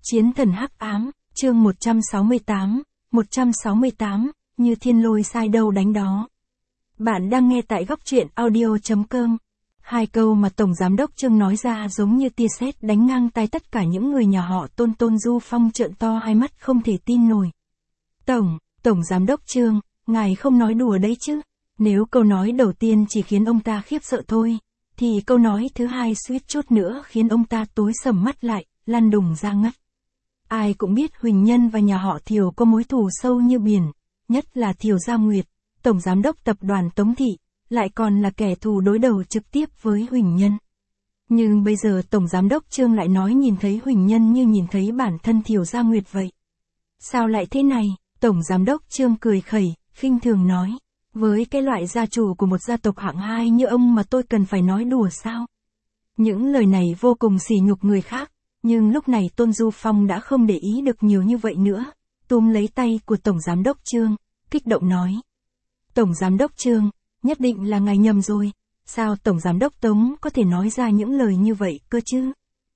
Chiến thần hắc ám, chương 168, như thiên lôi sai đâu đánh đó. Bạn đang nghe tại góc truyện audio.com. Hai câu mà Tổng Giám đốc Trương nói ra giống như tia sét đánh ngang tai tất cả những người nhà họ Tôn Du Phong trợn to hai mắt không thể tin nổi. Tổng Giám đốc Trương, ngài không nói đùa đấy chứ. Nếu câu nói đầu tiên chỉ khiến ông ta khiếp sợ thôi, thì câu nói thứ hai suýt chút nữa khiến ông ta tối sầm mắt lại, lăn đùng ra ngất. Ai cũng biết Huỳnh Nhân và nhà họ Thiều có mối thù sâu như biển, nhất là Thiều Gia Nguyệt, Tổng Giám đốc tập đoàn Tống Thị, lại còn là kẻ thù đối đầu trực tiếp với Huỳnh Nhân. Nhưng bây giờ Tổng Giám đốc Trương lại nói nhìn thấy Huỳnh Nhân như nhìn thấy bản thân Thiều Gia Nguyệt vậy. Sao lại thế này? Tổng Giám đốc Trương cười khẩy, khinh thường nói. Với cái loại gia chủ của một gia tộc hạng hai như ông mà tôi cần phải nói đùa sao? Những lời này vô cùng sỉ nhục người khác, nhưng lúc này Tôn Du Phong đã không để ý được nhiều như vậy nữa, túm lấy tay của Tổng Giám đốc Trương, kích động nói. Tổng Giám đốc Trương, nhất định là ngài nhầm rồi, sao Tổng Giám đốc Tống có thể nói ra những lời như vậy cơ chứ?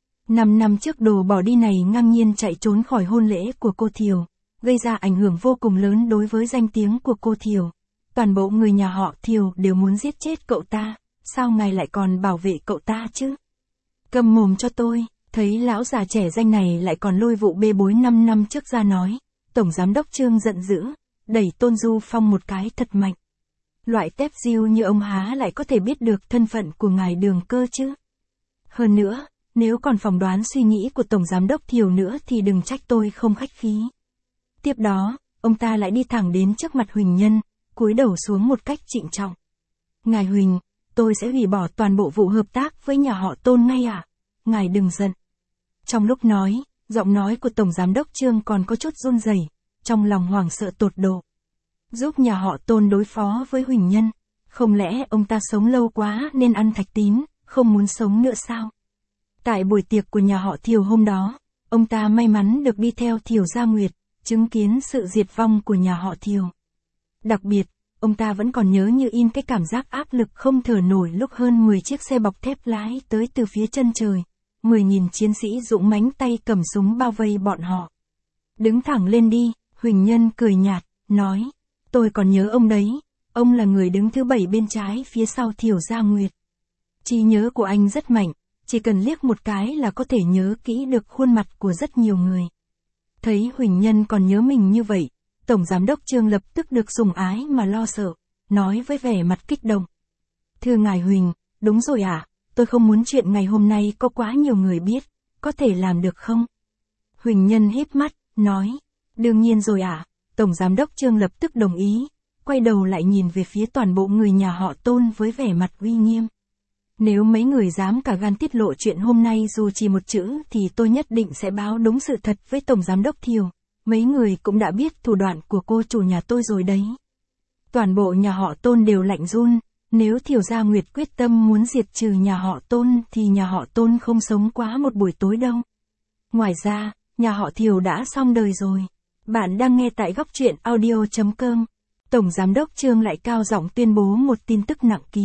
5 năm trước đồ bỏ đi này ngang nhiên chạy trốn khỏi hôn lễ của cô Thiều, gây ra ảnh hưởng vô cùng lớn đối với danh tiếng của cô Thiều. Toàn bộ người nhà họ Thiều đều muốn giết chết cậu ta, sao ngài lại còn bảo vệ cậu ta chứ? Câm mồm cho tôi, thấy lão già trẻ danh này lại còn lôi vụ bê bối 5 năm trước ra nói. Tổng Giám đốc Trương giận dữ, đẩy Tôn Du Phong một cái thật mạnh. Loại tép diêu như ông há lại có thể biết được thân phận của ngài Đường cơ chứ? Hơn nữa, nếu còn phỏng đoán suy nghĩ của Tổng Giám đốc Thiều nữa thì đừng trách tôi không khách khí. Tiếp đó, ông ta lại đi thẳng đến trước mặt Huỳnh Nhân, cúi đầu xuống một cách trịnh trọng. Ngài Huỳnh, tôi sẽ hủy bỏ toàn bộ vụ hợp tác với nhà họ Tôn ngay ạ. Ngài đừng giận. Trong lúc nói, giọng nói của Tổng Giám đốc Trương còn có chút run rẩy, trong lòng hoảng sợ tột độ. Giúp nhà họ Tôn đối phó với Huỳnh Nhân, không lẽ ông ta sống lâu quá nên ăn thạch tín, không muốn sống nữa sao? Tại buổi tiệc của nhà họ Thiều hôm đó, ông ta may mắn được đi theo Thiều Gia Nguyệt, chứng kiến sự diệt vong của nhà họ Thiều. Đặc biệt, ông ta vẫn còn nhớ như in cái cảm giác áp lực không thở nổi lúc hơn 10 chiếc xe bọc thép lái tới từ phía chân trời. 10.000 chiến sĩ dũng mãnh tay cầm súng bao vây bọn họ. Đứng thẳng lên đi, Huỳnh Nhân cười nhạt, nói. Tôi còn nhớ ông đấy, ông là người đứng thứ 7 bên trái phía sau Thiều Gia Nguyệt. Trí nhớ của anh rất mạnh, chỉ cần liếc một cái là có thể nhớ kỹ được khuôn mặt của rất nhiều người. Thấy Huỳnh Nhân còn nhớ mình như vậy, Tổng Giám đốc Trương lập tức được sủng ái mà lo sợ, nói với vẻ mặt kích động. Thưa ngài Huỳnh, đúng rồi ạ, tôi không muốn chuyện ngày hôm nay có quá nhiều người biết, có thể làm được không? Huỳnh Nhân híp mắt, nói, đương nhiên rồi ạ. Tổng Giám đốc Trương lập tức đồng ý, quay đầu lại nhìn về phía toàn bộ người nhà họ Tôn với vẻ mặt uy nghiêm. Nếu mấy người dám cả gan tiết lộ chuyện hôm nay dù chỉ một chữ thì tôi nhất định sẽ báo đúng sự thật với Tổng Giám đốc Thiều. Mấy người cũng đã biết thủ đoạn của cô chủ nhà tôi rồi đấy. Toàn bộ nhà họ Tôn đều lạnh run, nếu Thiều Gia Nguyệt quyết tâm muốn diệt trừ nhà họ Tôn thì nhà họ Tôn không sống quá một buổi tối đâu. Ngoài ra, nhà họ Thiều đã xong đời rồi. Bạn đang nghe tại góc truyện audio.com. Tổng Giám đốc Trương lại cao giọng tuyên bố một tin tức nặng ký.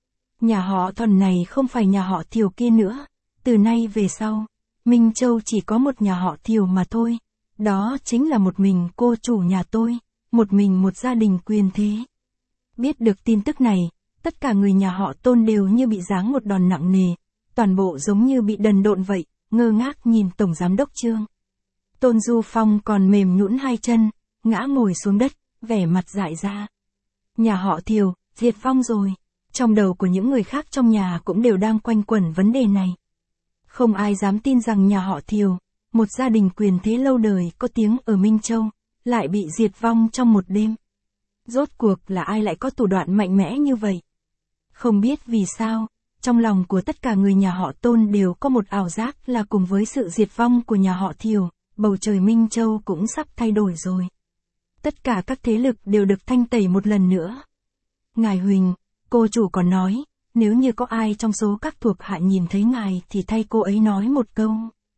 Nhà họ Thuần này không phải nhà họ Thiều kia nữa. Từ nay về sau, Minh Châu chỉ có một nhà họ Thiều mà thôi. Đó chính là một mình cô chủ nhà tôi, một mình một gia đình quyền thế. Biết được tin tức này, tất cả người nhà họ Tôn đều như bị giáng một đòn nặng nề. Toàn bộ giống như bị đần độn vậy, ngơ ngác nhìn Tổng Giám đốc Trương. Tôn Du Phong còn mềm nhũn hai chân, ngã ngồi xuống đất, vẻ mặt dại ra. Nhà họ Thiều, diệt vong rồi. Trong đầu của những người khác trong nhà cũng đều đang quanh quẩn vấn đề này. Không ai dám tin rằng nhà họ Thiều, một gia đình quyền thế lâu đời có tiếng ở Minh Châu, lại bị diệt vong trong một đêm. Rốt cuộc là ai lại có thủ đoạn mạnh mẽ như vậy? Không biết vì sao, trong lòng của tất cả người nhà họ Tôn đều có một ảo giác là cùng với sự diệt vong của nhà họ Thiều, bầu trời Minh Châu cũng sắp thay đổi rồi. Tất cả các thế lực đều được thanh tẩy một lần nữa. Ngài Huỳnh, cô chủ còn nói, nếu như có ai trong số các thuộc hạ nhìn thấy ngài thì thay cô ấy nói một câu.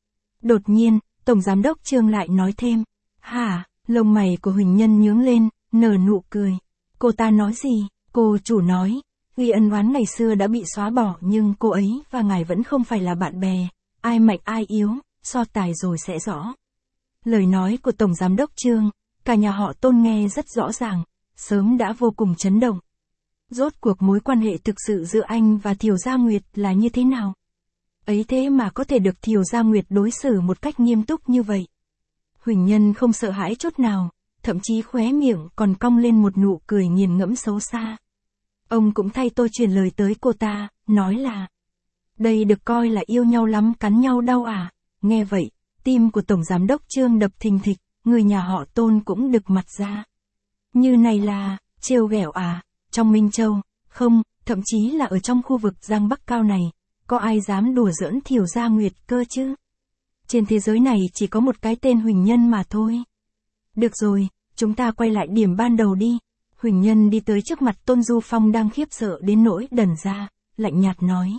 Đột nhiên, Tổng Giám đốc Trương lại nói thêm. Hả, lông mày của Huỳnh Nhân nhướng lên, nở nụ cười. Cô ta nói gì? Cô chủ nói, ghi ân oán ngày xưa đã bị xóa bỏ nhưng cô ấy và ngài vẫn không phải là bạn bè. Ai mạnh ai yếu, so tài rồi sẽ rõ. Lời nói của Tổng Giám đốc Trương, cả nhà họ Tôn nghe rất rõ ràng, sớm đã vô cùng chấn động. Rốt cuộc mối quan hệ thực sự giữa anh và Thiều Gia Nguyệt là như thế nào? Ấy thế mà có thể được Thiều Gia Nguyệt đối xử một cách nghiêm túc như vậy. Huỳnh Nhân không sợ hãi chút nào, thậm chí khóe miệng còn cong lên một nụ cười nghiền ngẫm xấu xa. Ông cũng thay tôi truyền lời tới cô ta, nói là đây được coi là yêu nhau lắm cắn nhau đau à. Nghe vậy, tim của Tổng Giám đốc Trương đập thình thịch, người nhà họ Tôn cũng đực mặt ra. Như này là, trêu ghẹo à, trong Minh Châu, không, thậm chí là ở trong khu vực Giang Bắc Cao này, có ai dám đùa giỡn Thiều Gia Nguyệt cơ chứ? Trên thế giới này chỉ có một cái tên Huỳnh Nhân mà thôi. Được rồi, chúng ta quay lại điểm ban đầu đi. Huỳnh Nhân đi tới trước mặt Tôn Du Phong đang khiếp sợ đến nỗi đần ra, lạnh nhạt nói.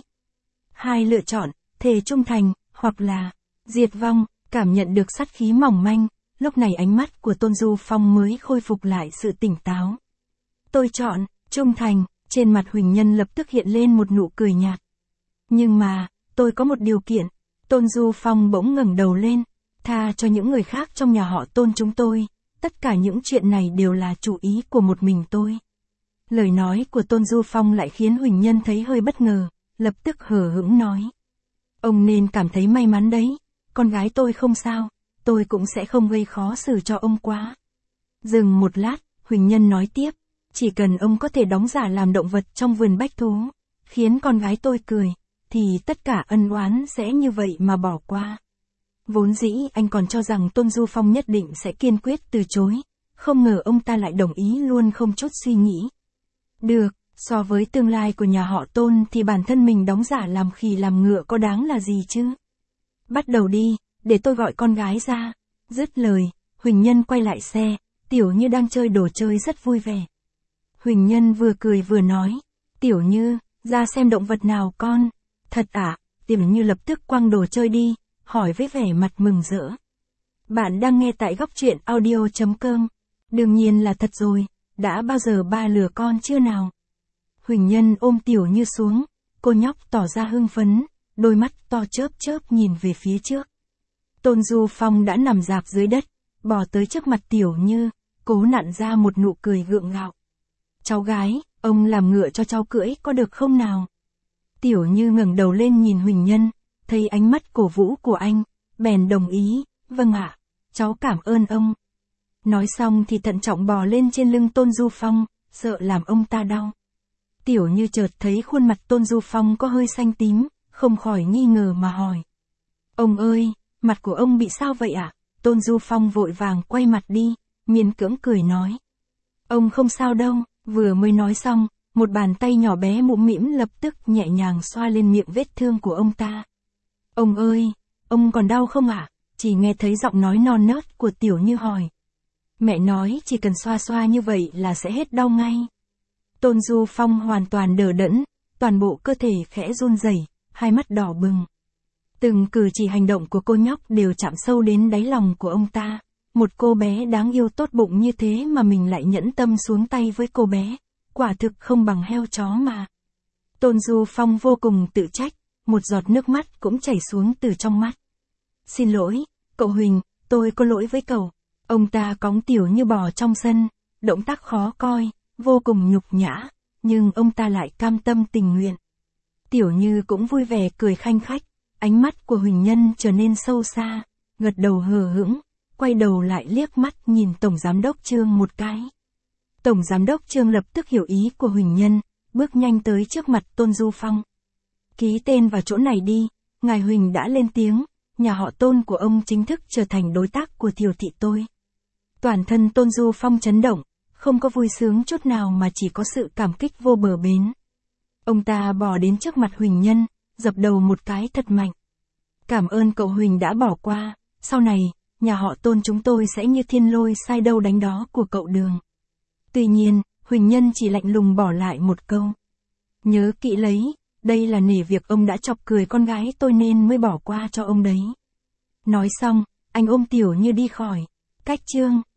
Hai lựa chọn, thề trung thành, hoặc là diệt vong. Cảm nhận được sát khí mỏng manh, lúc này ánh mắt của Tôn Du Phong mới khôi phục lại sự tỉnh táo. Tôi chọn, trung thành, trên mặt Huỳnh Nhân lập tức hiện lên một nụ cười nhạt. Nhưng mà, tôi có một điều kiện. Tôn Du Phong bỗng ngẩng đầu lên, tha cho những người khác trong nhà họ Tôn chúng tôi, tất cả những chuyện này đều là chủ ý của một mình tôi. Lời nói của Tôn Du Phong lại khiến Huỳnh Nhân thấy hơi bất ngờ, lập tức hờ hững nói. Ông nên cảm thấy may mắn đấy, con gái tôi không sao, tôi cũng sẽ không gây khó xử cho ông quá. Dừng một lát, Huỳnh Nhân nói tiếp, chỉ cần ông có thể đóng giả làm động vật trong vườn bách thú, khiến con gái tôi cười, thì tất cả ân oán sẽ như vậy mà bỏ qua. Vốn dĩ anh còn cho rằng Tôn Du Phong nhất định sẽ kiên quyết từ chối, không ngờ ông ta lại đồng ý luôn không chút suy nghĩ. Được, so với tương lai của nhà họ Tôn thì bản thân mình đóng giả làm khỉ làm ngựa có đáng là gì chứ? Bắt đầu đi, để tôi gọi con gái ra. Dứt lời, Huỳnh Nhân quay lại xe, Tiểu Như đang chơi đồ chơi rất vui vẻ. Huỳnh Nhân vừa cười vừa nói, Tiểu Như, ra xem động vật nào con. Thật ạ, Tiểu Như lập tức quăng đồ chơi đi, hỏi với vẻ mặt mừng rỡ. Bạn đang nghe tại góc truyện audio.com. Đương nhiên là thật rồi, đã bao giờ ba lừa con chưa nào? Huỳnh Nhân ôm Tiểu Như xuống, cô nhóc tỏ ra hưng phấn, đôi mắt to chớp chớp nhìn về phía trước. Tôn Du Phong đã nằm rạp dưới đất, bò tới trước mặt Tiểu Như, cố nặn ra một nụ cười gượng gạo. Cháu gái, ông làm ngựa cho cháu cưỡi có được không nào? Tiểu Như ngẩng đầu lên nhìn Huỳnh Nhân, thấy ánh mắt cổ vũ của anh, bèn đồng ý, vâng ạ, cháu cảm ơn ông. Nói xong thì thận trọng bò lên trên lưng Tôn Du Phong, sợ làm ông ta đau. Tiểu Như chợt thấy khuôn mặt Tôn Du Phong có hơi xanh tím, không khỏi nghi ngờ mà hỏi. Ông ơi, mặt của ông bị sao vậy ạ? Tôn Du Phong vội vàng quay mặt đi, miễn cưỡng cười nói. Ông không sao đâu, vừa mới nói xong, một bàn tay nhỏ bé mũm mĩm lập tức nhẹ nhàng xoa lên miệng vết thương của ông ta. Ông ơi, ông còn đau không ạ? Chỉ nghe thấy giọng nói non nớt của Tiểu Như hỏi. Mẹ nói chỉ cần xoa xoa như vậy là sẽ hết đau ngay. Tôn Du Phong hoàn toàn đờ đẫn, toàn bộ cơ thể khẽ run rẩy, hai mắt đỏ bừng. Từng cử chỉ hành động của cô nhóc đều chạm sâu đến đáy lòng của ông ta. Một cô bé đáng yêu tốt bụng như thế mà mình lại nhẫn tâm xuống tay với cô bé. Quả thực không bằng heo chó mà. Tôn Du Phong vô cùng tự trách, một giọt nước mắt cũng chảy xuống từ trong mắt. Xin lỗi, cậu Huỳnh, tôi có lỗi với cậu. Ông ta cõng Tiểu Như bò trong sân, động tác khó coi, vô cùng nhục nhã, nhưng ông ta lại cam tâm tình nguyện. Tiểu Như cũng vui vẻ cười khanh khách, ánh mắt của Huỳnh Nhân trở nên sâu xa, gật đầu hờ hững, quay đầu lại liếc mắt nhìn Tổng Giám đốc Trương một cái. Tổng Giám đốc Trương lập tức hiểu ý của Huỳnh Nhân, bước nhanh tới trước mặt Tôn Du Phong. Ký tên vào chỗ này đi, ngài Huỳnh đã lên tiếng, nhà họ Tôn của ông chính thức trở thành đối tác của Thiều thị tôi. Toàn thân Tôn Du Phong chấn động, không có vui sướng chút nào mà chỉ có sự cảm kích vô bờ bến. Ông ta bò đến trước mặt Huỳnh Nhân, dập đầu một cái thật mạnh. Cảm ơn cậu Huỳnh đã bỏ qua, sau này, nhà họ Tôn chúng tôi sẽ như thiên lôi sai đâu đánh đó của cậu Đường. Tuy nhiên, Huỳnh Nhân chỉ lạnh lùng bỏ lại một câu. Nhớ kỹ lấy, đây là nể việc ông đã chọc cười con gái tôi nên mới bỏ qua cho ông đấy. Nói xong, anh ôm Tiểu Như đi khỏi. Cách Trương.